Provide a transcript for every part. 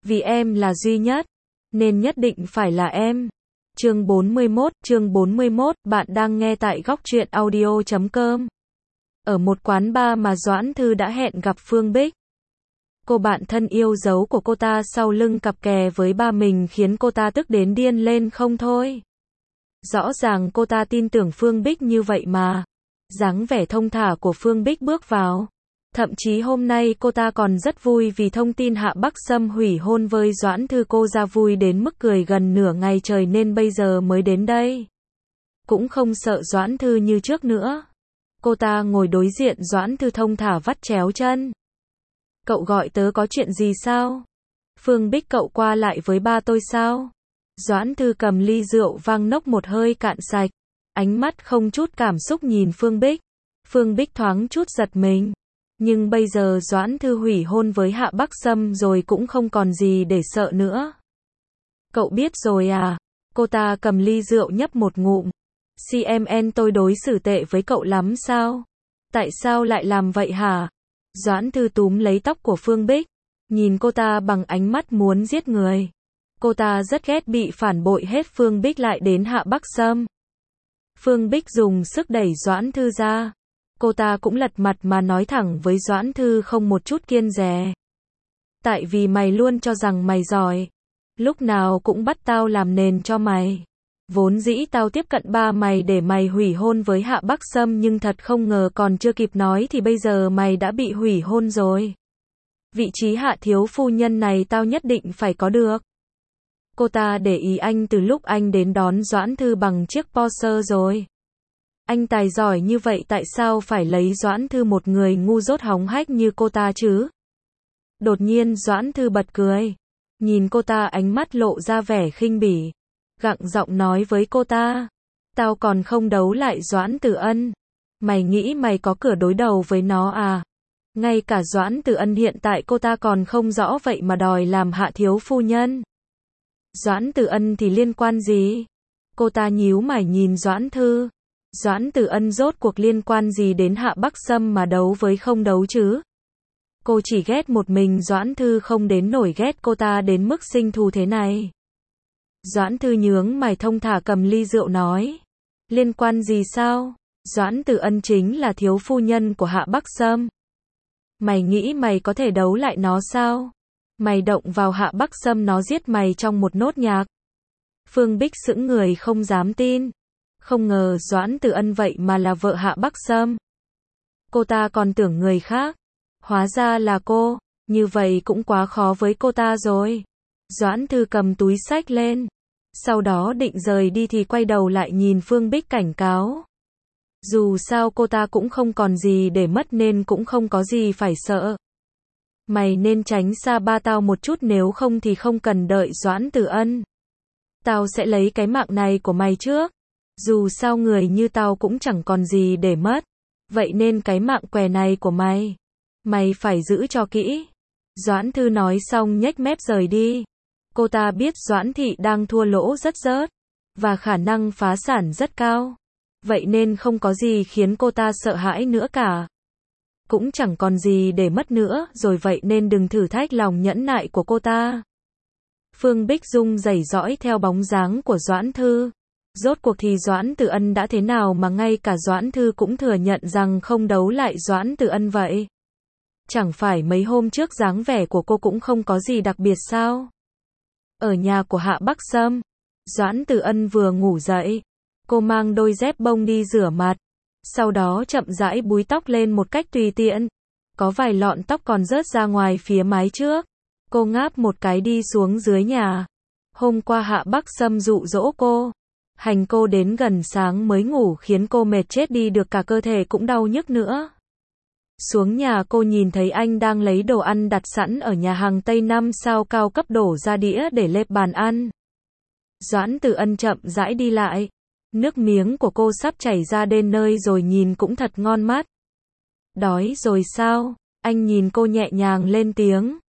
Vì em là duy nhất, nên nhất định phải là em. Chương 41, bạn đang nghe tại góc truyện audio.com. Ở một quán bar mà Doãn Thư đã hẹn gặp Phương Bích. Cô bạn thân yêu dấu của cô ta sau lưng cặp kè với ba mình khiến cô ta tức đến điên lên không thôi. Rõ ràng cô ta tin tưởng Phương Bích như vậy mà. Dáng vẻ thông thả của Phương Bích bước vào. Thậm chí hôm nay cô ta còn rất vui vì thông tin Hạ Bắc Sâm hủy hôn với Doãn Thư, cô ra vui đến mức cười gần nửa ngày trời nên bây giờ mới đến đây. Cũng không sợ Doãn Thư như trước nữa. Cô ta ngồi đối diện Doãn Thư thông thả vắt chéo chân. Cậu gọi tớ có chuyện gì sao? Phương Bích, cậu qua lại với ba tôi sao? Doãn Thư cầm ly rượu vang nốc một hơi cạn sạch. Ánh mắt không chút cảm xúc nhìn Phương Bích. Phương Bích thoáng chút giật mình. Nhưng bây giờ Doãn Thư hủy hôn với Hạ Bắc Sâm rồi cũng không còn gì để sợ nữa. Cậu biết rồi à? Cô ta cầm ly rượu nhấp một ngụm. CMN tôi đối xử tệ với cậu lắm sao? Tại sao lại làm vậy hả? Doãn Thư túm lấy tóc của Phương Bích. Nhìn cô ta bằng ánh mắt muốn giết người. Cô ta rất ghét bị phản bội hết Phương Bích lại đến Hạ Bắc Sâm. Phương Bích dùng sức đẩy Doãn Thư ra. Cô ta cũng lật mặt mà nói thẳng với Doãn Thư không một chút kiêng dè. Tại vì mày luôn cho rằng mày giỏi. Lúc nào cũng bắt tao làm nền cho mày. Vốn dĩ tao tiếp cận ba mày để mày hủy hôn với Hạ Bắc Sâm nhưng thật không ngờ còn chưa kịp nói thì bây giờ mày đã bị hủy hôn rồi. Vị trí hạ thiếu phu nhân này tao nhất định phải có được. Cô ta để ý anh từ lúc anh đến đón Doãn Thư bằng chiếc Porsche rồi. Anh tài giỏi như vậy tại sao phải lấy Doãn Thư, một người ngu dốt hóng hách như cô ta chứ? Đột nhiên Doãn Thư bật cười. Nhìn cô ta ánh mắt lộ ra vẻ khinh bỉ. Gặng giọng nói với cô ta. Tao còn không đấu lại Doãn Tử Ân. Mày nghĩ mày có cửa đối đầu với nó à? Ngay cả Doãn Tử Ân hiện tại cô ta còn không rõ vậy mà đòi làm hạ thiếu phu nhân. Doãn Tử Ân thì liên quan gì? Cô ta nhíu mày nhìn Doãn Thư. Doãn Tử Ân rốt cuộc liên quan gì đến Hạ Bắc Sâm mà đấu với không đấu chứ? Cô chỉ ghét một mình Doãn Thư không đến nổi ghét cô ta đến mức sinh thù thế này. Doãn Thư nhướng mày thông thả cầm ly rượu nói. Liên quan gì sao? Doãn Tử Ân chính là thiếu phu nhân của Hạ Bắc Sâm. Mày nghĩ mày có thể đấu lại nó sao? Mày động vào Hạ Bắc Sâm nó giết mày trong một nốt nhạc. Phương Bích sững người không dám tin. Không ngờ Doãn Tử Ân vậy mà là vợ Hạ Bắc Sâm. Cô ta còn tưởng người khác. Hóa ra là cô. Như vậy cũng quá khó với cô ta rồi. Doãn Thư cầm túi xách lên. Sau đó định rời đi thì quay đầu lại nhìn Phương Bích cảnh cáo. Dù sao cô ta cũng không còn gì để mất nên cũng không có gì phải sợ. Mày nên tránh xa ba tao một chút, nếu không thì không cần đợi Doãn Tử Ân. Tao sẽ lấy cái mạng này của mày trước. Dù sao người như tao cũng chẳng còn gì để mất. Vậy nên cái mạng què này của mày, mày phải giữ cho kỹ. Doãn Thư nói xong nhếch mép rời đi. Cô ta biết Doãn Thị đang thua lỗ rất rớt. Và khả năng phá sản rất cao. Vậy nên không có gì khiến cô ta sợ hãi nữa cả. Cũng chẳng còn gì để mất nữa rồi, vậy nên đừng thử thách lòng nhẫn nại của cô ta. Phương Bích rung rẩy dõi theo bóng dáng của Doãn Thư. Rốt cuộc thì Doãn Tử Ân đã thế nào mà ngay cả Doãn Thư cũng thừa nhận rằng không đấu lại Doãn Tử Ân vậy? Chẳng phải mấy hôm trước dáng vẻ của cô cũng không có gì đặc biệt sao? Ở nhà của Hạ Bắc Sâm, Doãn Tử Ân vừa ngủ dậy. Cô mang đôi dép bông đi rửa mặt. Sau đó chậm rãi búi tóc lên một cách tùy tiện. Có vài lọn tóc còn rớt ra ngoài phía mái trước. Cô ngáp một cái đi xuống dưới nhà. Hôm qua Hạ Bắc Sâm dụ dỗ cô. Hành cô đến gần sáng mới ngủ khiến cô mệt chết đi được, cả cơ thể cũng đau nhức nữa. Xuống nhà cô nhìn thấy anh đang lấy đồ ăn đặt sẵn ở nhà hàng Tây 5 sao cao cấp đổ ra đĩa để lên bàn ăn. Doãn Tử Ân chậm rãi đi lại. Nước miếng của cô sắp chảy ra đến nơi rồi, nhìn cũng thật ngon mắt. Đói rồi sao? Anh nhìn cô nhẹ nhàng lên tiếng.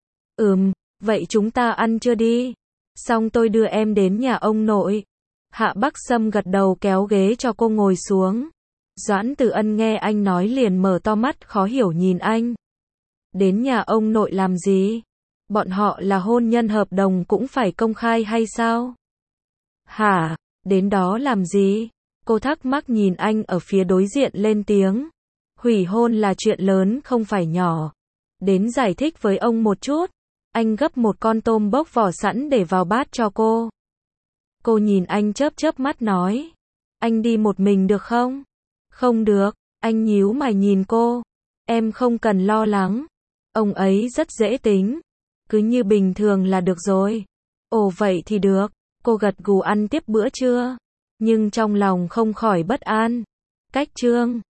Vậy chúng ta ăn chưa đi? Xong tôi đưa em đến nhà ông nội. Hạ Bắc Sâm gật đầu kéo ghế cho cô ngồi xuống. Doãn Tử Ân nghe anh nói liền mở to mắt khó hiểu nhìn anh. Đến nhà ông nội làm gì? Bọn họ là hôn nhân hợp đồng cũng phải công khai hay sao? Hả? Đến đó làm gì? Cô thắc mắc nhìn anh ở phía đối diện lên tiếng. Hủy hôn là chuyện lớn không phải nhỏ. Đến giải thích với ông một chút. Anh gấp một con tôm bốc vỏ sẵn để vào bát cho cô. Cô nhìn anh chớp chớp mắt nói. Anh đi một mình được không? Không được. Anh nhíu mày nhìn cô. Em không cần lo lắng. Ông ấy rất dễ tính. Cứ như bình thường là được rồi. Ồ vậy thì được. Cô gật gù ăn tiếp bữa trưa. Nhưng trong lòng không khỏi bất an. Cách chương